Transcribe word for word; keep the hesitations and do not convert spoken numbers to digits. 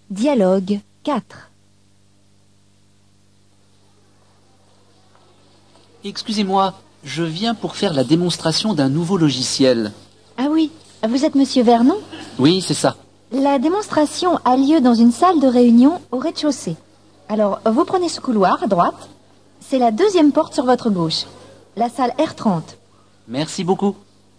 Dialogue quatre. Excusez-moi, je viens pour faire la démonstration d'un nouveau logiciel. Ah oui, vous êtes Monsieur Vernon? Oui, c'est ça. La démonstration a lieu dans une salle de réunion au rez-de-chaussée. Alors, vous prenez ce couloir à droite. C'est la deuxième porte sur votre gauche. La salle R trente. Merci beaucoup.